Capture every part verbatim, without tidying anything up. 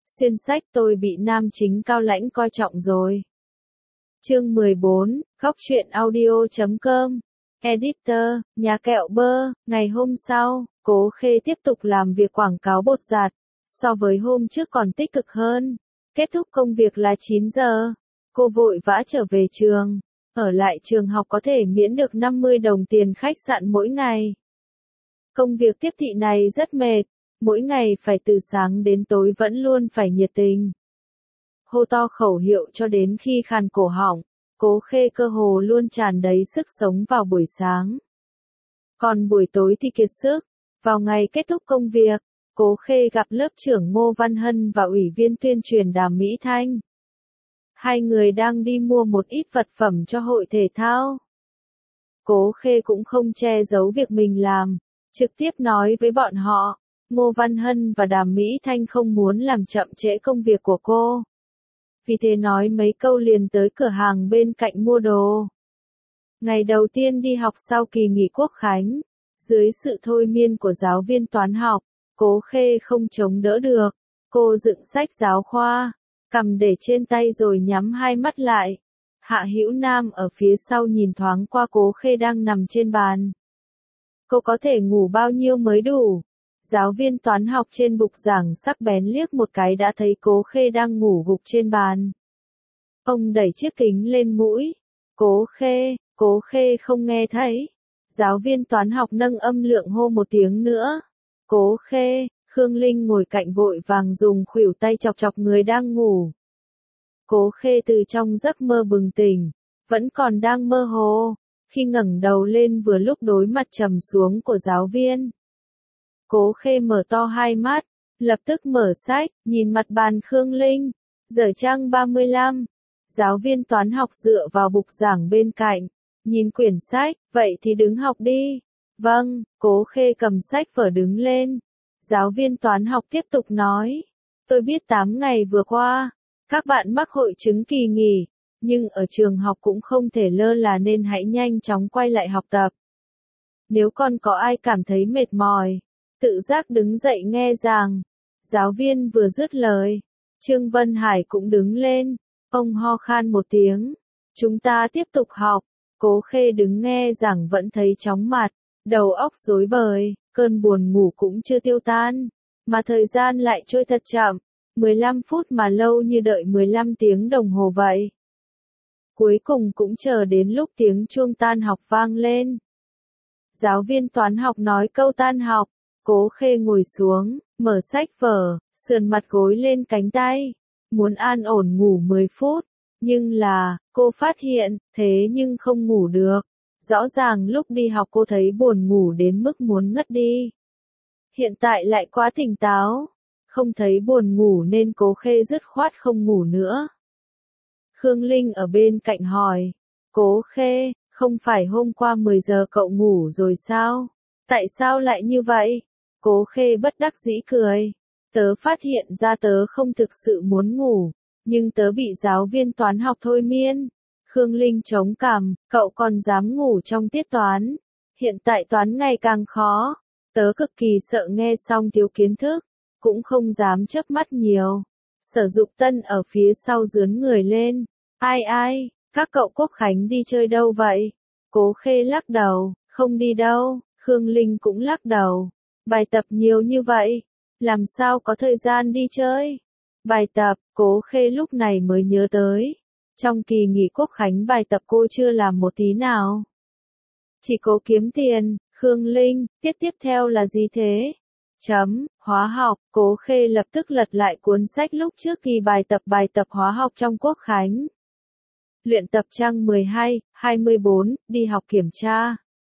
Xuyên sách tôi bị nam chính cao lãnh coi trọng rồi. Chương mười bốn, góc truyện audio chấm com. Editor, nhà kẹo bơ. Ngày hôm sau, Cố Khê tiếp tục làm việc quảng cáo bột giặt. So với hôm trước còn tích cực hơn. Kết thúc công việc là chín giờ. Cô vội vã trở về trường. Ở lại trường học có thể miễn được năm mươi đồng tiền khách sạn mỗi ngày. Công việc tiếp thị này rất mệt. Mỗi ngày phải từ sáng đến tối vẫn luôn phải nhiệt tình. Hô to khẩu hiệu cho đến khi khàn cổ họng. Cố Khê cơ hồ luôn tràn đầy sức sống vào buổi sáng. Còn buổi tối thì kiệt sức. Vào ngày kết thúc công việc, Cố Khê gặp lớp trưởng Ngô Văn Hân và ủy viên tuyên truyền Đàm Mỹ Thanh. Hai người đang đi mua một ít vật phẩm cho hội thể thao. Cố Khê cũng không che giấu việc mình làm, trực tiếp nói với bọn họ, Ngô Văn Hân và Đàm Mỹ Thanh không muốn làm chậm trễ công việc của cô. Vì thế nói mấy câu liền tới cửa hàng bên cạnh mua đồ. Ngày đầu tiên đi học sau kỳ nghỉ Quốc khánh, dưới sự thôi miên của giáo viên toán học, Cố Khê không chống đỡ được. Cô dựng sách giáo khoa, cầm để trên tay rồi nhắm hai mắt lại. Hạ Hữu Nam ở phía sau nhìn thoáng qua Cố Khê đang nằm trên bàn. Cô có thể ngủ bao nhiêu mới đủ? Giáo viên toán học trên bục giảng sắc bén liếc một cái đã thấy Cố Khê đang ngủ gục trên bàn. Ông đẩy chiếc kính lên mũi. Cố Khê, Cố Khê không nghe thấy. Giáo viên toán học nâng âm lượng hô một tiếng nữa. Cố Khê, Khương Linh ngồi cạnh vội vàng dùng khuỷu tay chọc chọc người đang ngủ. Cố Khê từ trong giấc mơ bừng tỉnh, vẫn còn đang mơ hồ, khi ngẩng đầu lên vừa lúc đối mặt trầm xuống của giáo viên. Cố Khê mở to hai mắt, lập tức mở sách, nhìn mặt bàn Khương Linh, dở trang ba mươi lăm. Giáo viên toán học dựa vào bục giảng bên cạnh, nhìn quyển sách, vậy thì đứng học đi. Vâng, Cố Khê cầm sách vở đứng lên. Giáo viên toán học tiếp tục nói, tôi biết tám ngày vừa qua, các bạn mắc hội chứng kỳ nghỉ, nhưng ở trường học cũng không thể lơ là nên hãy nhanh chóng quay lại học tập. Nếu còn có ai cảm thấy mệt mỏi, tự giác đứng dậy nghe giảng. Giáo viên vừa dứt lời, Trương Vân Hải cũng đứng lên, ông ho khan một tiếng. Chúng ta tiếp tục học. Cố Khê đứng nghe giảng vẫn thấy chóng mặt, đầu óc rối bời, cơn buồn ngủ cũng chưa tiêu tan, mà thời gian lại trôi thật chậm, mười lăm phút mà lâu như đợi mười lăm tiếng đồng hồ vậy. Cuối cùng cũng chờ đến lúc tiếng chuông tan học vang lên. Giáo viên toán học nói câu tan học. Cố Khê ngồi xuống, mở sách vở, sườn mặt gối lên cánh tay, muốn an ổn ngủ mười phút, nhưng là, cô phát hiện, thế nhưng không ngủ được. Rõ ràng lúc đi học cô thấy buồn ngủ đến mức muốn ngất đi. Hiện tại lại quá tỉnh táo, không thấy buồn ngủ nên Cố Khê dứt khoát không ngủ nữa. Khương Linh ở bên cạnh hỏi, Cố Khê, không phải hôm qua mười giờ cậu ngủ rồi sao? Tại sao lại như vậy? Cố Khê bất đắc dĩ cười. Tớ phát hiện ra tớ không thực sự muốn ngủ, nhưng tớ bị giáo viên toán học thôi miên. Khương Linh chống cằm, cậu còn dám ngủ trong tiết toán. Hiện tại toán ngày càng khó. Tớ cực kỳ sợ nghe xong thiếu kiến thức, cũng không dám chớp mắt nhiều. Sở Dục Tân ở phía sau dướn người lên. Ai ai, các cậu Quốc khánh đi chơi đâu vậy? Cố Khê lắc đầu, không đi đâu. Khương Linh cũng lắc đầu. Bài tập nhiều như vậy, làm sao có thời gian đi chơi? Bài tập, Cố Khê lúc này mới nhớ tới. Trong kỳ nghỉ Quốc khánh bài tập cô chưa làm một tí nào. Chỉ cố kiếm tiền. Khương Linh, tiết tiếp theo là gì thế? Chấm, hóa học. Cố Khê lập tức lật lại cuốn sách lúc trước ghi bài tập bài tập hóa học trong Quốc khánh. Luyện tập trang mười hai, hai mươi bốn, đi học kiểm tra.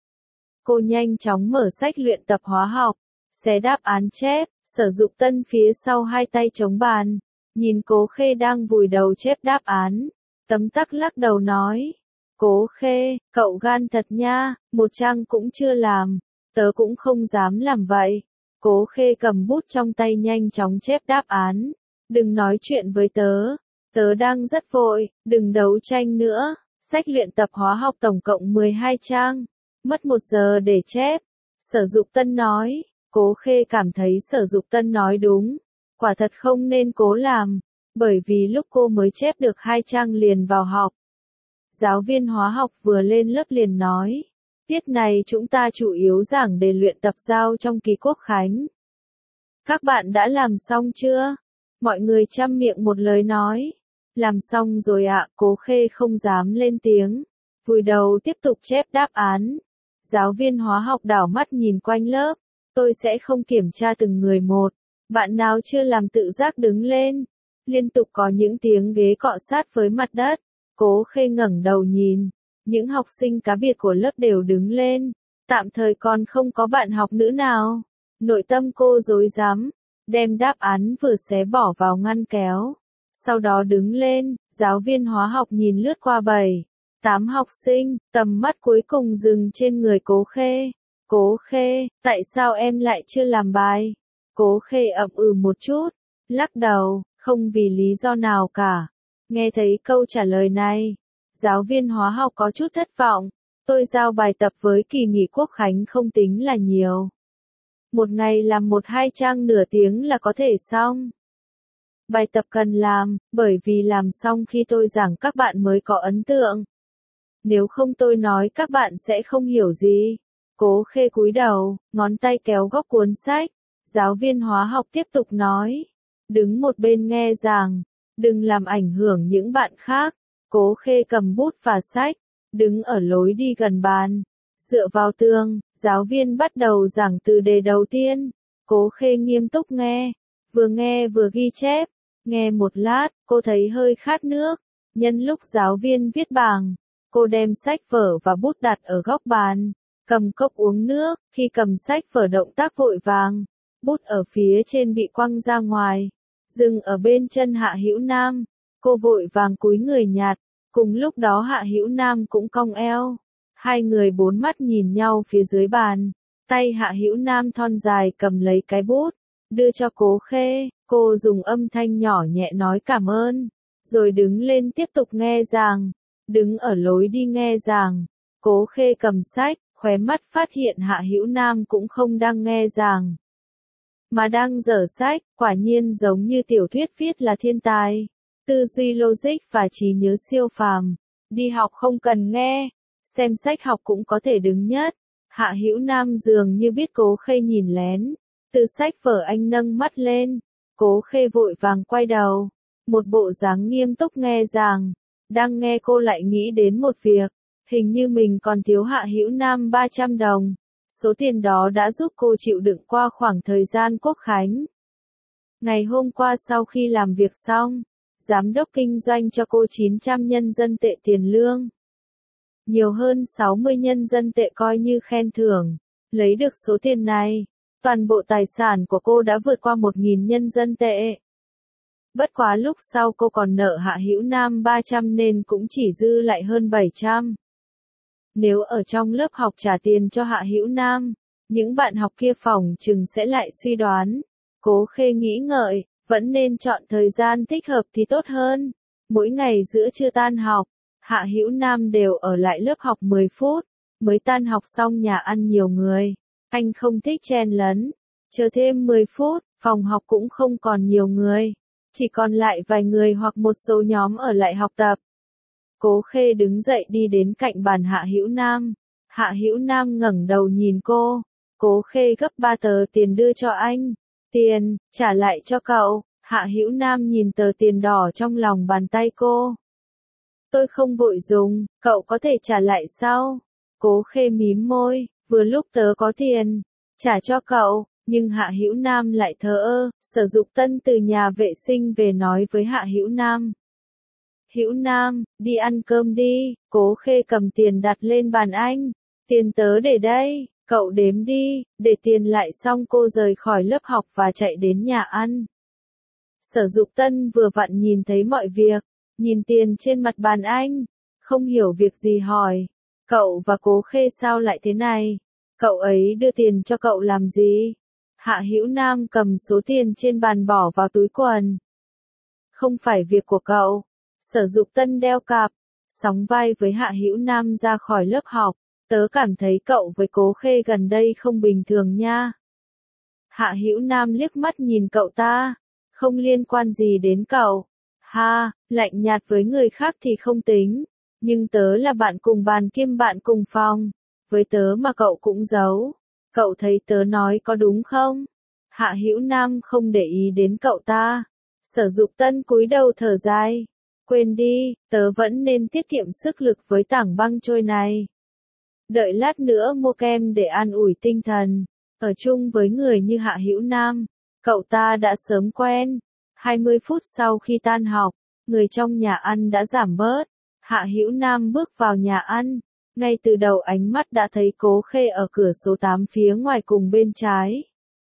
Cô nhanh chóng mở sách luyện tập hóa học, xé đáp án chép. Sở Dục Tân phía sau hai tay chống bàn, nhìn Cố Khê đang vùi đầu chép đáp án, tấm tắc lắc đầu nói, Cố Khê, cậu gan thật nha, một trang cũng chưa làm, tớ cũng không dám làm vậy. Cố Khê cầm bút trong tay nhanh chóng chép đáp án, đừng nói chuyện với tớ, tớ đang rất vội, đừng đấu tranh nữa. Sách luyện tập hóa học tổng cộng mười hai trang, mất một giờ để chép. Sở Dục Tân nói. Cố Khê cảm thấy Sở Dục Tân nói đúng. quả thật không nên cố làm, bởi vì lúc cô mới chép được hai trang liền vào học. Giáo viên hóa học vừa lên lớp liền nói, tiết này chúng ta chủ yếu giảng đề luyện tập giao trong kỳ quốc khánh. Các bạn đã làm xong chưa? Mọi người chăm miệng một lời nói. Làm xong rồi ạ, Cố Khê không dám lên tiếng. Vùi đầu tiếp tục chép đáp án. Giáo viên hóa học đảo mắt nhìn quanh lớp. Tôi sẽ không kiểm tra từng người một. Bạn nào chưa làm tự giác đứng lên. Liên tục có những tiếng ghế cọ sát với mặt đất. Cố Khê ngẩng đầu nhìn. Những học sinh cá biệt của lớp đều đứng lên. Tạm thời còn không có bạn học nữ nào. Nội tâm cô rối rắm, đem đáp án vừa xé bỏ vào ngăn kéo. Sau đó đứng lên, giáo viên hóa học nhìn lướt qua bảy, tám học sinh, tầm mắt cuối cùng dừng trên người Cố Khê. Cố Khê, tại sao em lại chưa làm bài? Cố Khê ậm ừ một chút, lắc đầu, không vì lý do nào cả. Nghe thấy câu trả lời này, giáo viên hóa học có chút thất vọng. Tôi giao bài tập với kỳ nghỉ quốc khánh không tính là nhiều. Một ngày làm một hai trang nửa tiếng là có thể xong. Bài tập cần làm, bởi vì làm xong khi tôi giảng các bạn mới có ấn tượng. Nếu không tôi nói các bạn sẽ không hiểu gì. Cố Khê cúi đầu, ngón tay kéo góc cuốn sách. Giáo viên hóa học tiếp tục nói. Đứng một bên nghe giảng, đừng làm ảnh hưởng những bạn khác. Cố Khê cầm bút và sách, đứng ở lối đi gần bàn. Dựa vào tường, giáo viên bắt đầu giảng từ đề đầu tiên. Cố Khê nghiêm túc nghe, vừa nghe vừa ghi chép. Nghe một lát, cô thấy hơi khát nước. Nhân lúc giáo viên viết bảng, cô đem sách vở và bút đặt ở góc bàn, cầm cốc uống nước. Khi cầm sách vở động tác vội vàng, bút ở phía trên bị quăng ra ngoài, dừng ở bên chân Hạ Hữu Nam. Cô vội vàng cúi người nhặt. Cùng lúc đó Hạ Hữu Nam cũng cong eo. Hai người bốn mắt nhìn nhau phía dưới bàn. Tay Hạ Hữu Nam thon dài cầm lấy cái bút, đưa cho Cố Khê. Cô dùng âm thanh nhỏ nhẹ nói cảm ơn, rồi đứng lên tiếp tục nghe giảng. Đứng ở lối đi nghe giảng, Cố Khê cầm sách, khóe mắt phát hiện Hạ Hữu Nam cũng không đang nghe giảng, mà đang dở sách. Quả nhiên giống như tiểu thuyết viết là thiên tài, tư duy logic và trí nhớ siêu phàm. Đi học không cần nghe, xem sách học cũng có thể đứng nhất. Hạ Hữu Nam dường như biết Cố Khê nhìn lén. Từ sách vở anh nâng mắt lên. Cố Khê vội vàng quay đầu. Một bộ dáng nghiêm túc nghe giảng. Đang nghe cô lại nghĩ đến một việc. Hình như mình còn thiếu Hạ Hữu Nam ba trăm đồng. Số tiền đó đã giúp cô chịu đựng qua khoảng thời gian quốc khánh. Ngày hôm qua sau khi làm việc xong, giám đốc kinh doanh cho cô chín trăm nhân dân tệ tiền lương. Nhiều hơn sáu mươi nhân dân tệ coi như khen thưởng. Lấy được số tiền này, toàn bộ tài sản của cô đã vượt qua một nghìn nhân dân tệ. Bất quá lúc sau cô còn nợ Hạ Hữu Nam ba trăm nên cũng chỉ dư lại hơn bảy trăm. Nếu ở trong lớp học trả tiền cho Hạ Hữu Nam, những bạn học kia phỏng chừng sẽ lại suy đoán. Cố Khê nghĩ ngợi, vẫn nên chọn thời gian thích hợp thì tốt hơn. Mỗi ngày giữa trưa tan học, Hạ Hữu Nam đều ở lại lớp học mười phút, mới tan học xong nhà ăn nhiều người. Anh không thích chen lấn. Chờ thêm mười phút, phòng học cũng không còn nhiều người. Chỉ còn lại vài người hoặc một số nhóm ở lại học tập. Cố Khê đứng dậy đi đến cạnh bàn Hạ Hữu Nam. Hạ Hữu Nam ngẩng đầu nhìn cô. Cố Khê gấp ba tờ tiền đưa cho anh. Tiền, trả lại cho cậu. Hạ Hữu Nam nhìn tờ tiền đỏ trong lòng bàn tay cô. Tôi không vội dùng, cậu có thể trả lại sau. Cố Khê mím môi, vừa lúc tớ có tiền, trả cho cậu. Nhưng Hạ Hữu Nam lại thờ ơ. Sở Dục Tân từ nhà vệ sinh về nói với Hạ Hữu Nam. Hữu Nam, đi ăn cơm đi. Cố Khê cầm tiền đặt lên bàn anh. Tiền tớ để đây, cậu đếm đi. Để tiền lại xong cô rời khỏi lớp học và chạy đến nhà ăn. Sở Dục Tân vừa vặn nhìn thấy mọi việc, nhìn tiền trên mặt bàn anh, không hiểu việc gì hỏi. Cậu và Cố Khê sao lại thế này? Cậu ấy đưa tiền cho cậu làm gì? Hạ Hữu Nam cầm số tiền trên bàn bỏ vào túi quần. Không phải việc của cậu. Sở Dục Tân đeo cặp, sóng vai với Hạ Hữu Nam ra khỏi lớp học. Tớ cảm thấy cậu với Cố Khê gần đây không bình thường nha. Hạ Hữu Nam liếc mắt nhìn cậu ta. không liên quan gì đến cậu. Ha, lạnh nhạt với người khác thì không tính, nhưng tớ là bạn cùng bàn kiêm bạn cùng phòng, với tớ mà cậu cũng giấu. Cậu thấy tớ nói có đúng không? Hạ Hữu Nam không để ý đến cậu ta. Sở Dục Tân cúi đầu thở dài. Quên đi, tớ vẫn nên tiết kiệm sức lực với tảng băng trôi này. Đợi lát nữa mua kem để an ủi tinh thần. Ở chung với người như Hạ Hữu Nam, cậu ta đã sớm quen. hai mươi phút sau khi tan học, người trong nhà ăn đã giảm bớt. Hạ Hữu Nam bước vào nhà ăn. Ngay từ đầu ánh mắt đã thấy Cố Khê ở cửa số tám phía ngoài cùng bên trái.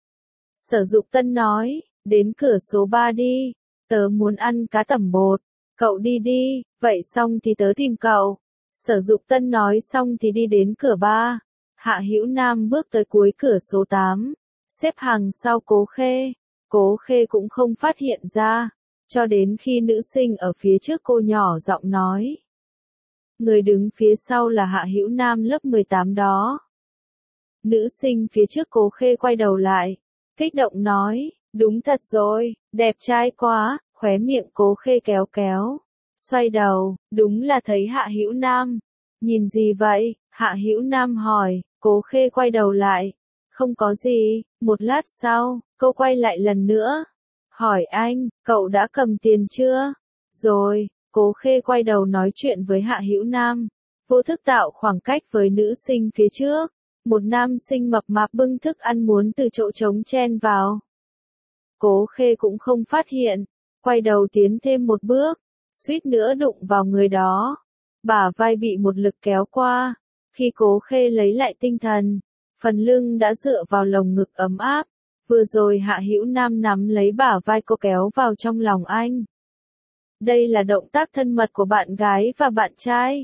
Sở Dục Tân nói, đến cửa số ba đi, tớ muốn ăn cá tẩm bột. Cậu đi đi, vậy xong thì tớ tìm cậu. Sở Dục Tân nói xong thì đi đến cửa ba. Hạ Hữu Nam bước tới cuối cửa số tám, xếp hàng sau Cố Khê. Cố Khê cũng không phát hiện ra, cho đến khi nữ sinh ở phía trước cô nhỏ giọng nói. Người đứng phía sau là Hạ Hữu Nam lớp mười tám đó. Nữ sinh phía trước Cố Khê quay đầu lại, kích động nói, đúng thật rồi, đẹp trai quá, khóe miệng Cố Khê kéo kéo. Xoay đầu, đúng là thấy Hạ Hữu Nam. Nhìn gì vậy? Hạ Hữu Nam hỏi. Cố Khê quay đầu lại. Không có gì. Một lát sau, cô quay lại lần nữa. Hỏi anh, cậu đã cầm tiền chưa? Rồi. Cố Khê quay đầu nói chuyện với Hạ Hữu Nam. Vô thức tạo khoảng cách với nữ sinh phía trước. Một nam sinh mập mạp bưng thức ăn muốn từ chỗ trống chen vào. Cố Khê cũng không phát hiện. Quay đầu tiến thêm một bước. Suýt nữa đụng vào người đó. Bả vai bị một lực kéo qua. Khi Cố Khê lấy lại tinh thần, phần lưng đã dựa vào lồng ngực ấm áp. Vừa rồi Hạ Hữu Nam nắm lấy bả vai cô kéo vào trong lòng anh. Đây là động tác thân mật của bạn gái và bạn trai.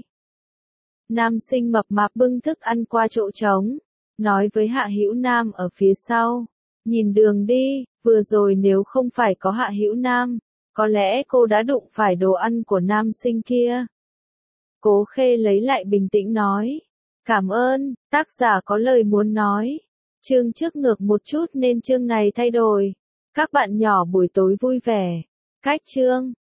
Nam sinh mập mạp bưng thức ăn qua chỗ trống, nói với Hạ Hữu Nam ở phía sau. Nhìn đường đi, vừa rồi nếu không phải có Hạ Hữu Nam, có lẽ cô đã đụng phải đồ ăn của nam sinh kia. Cố Khê lấy lại bình tĩnh nói. Cảm ơn, tác giả có lời muốn nói. Chương trước ngược một chút nên chương này thay đổi. Các bạn nhỏ buổi tối vui vẻ. Cách chương.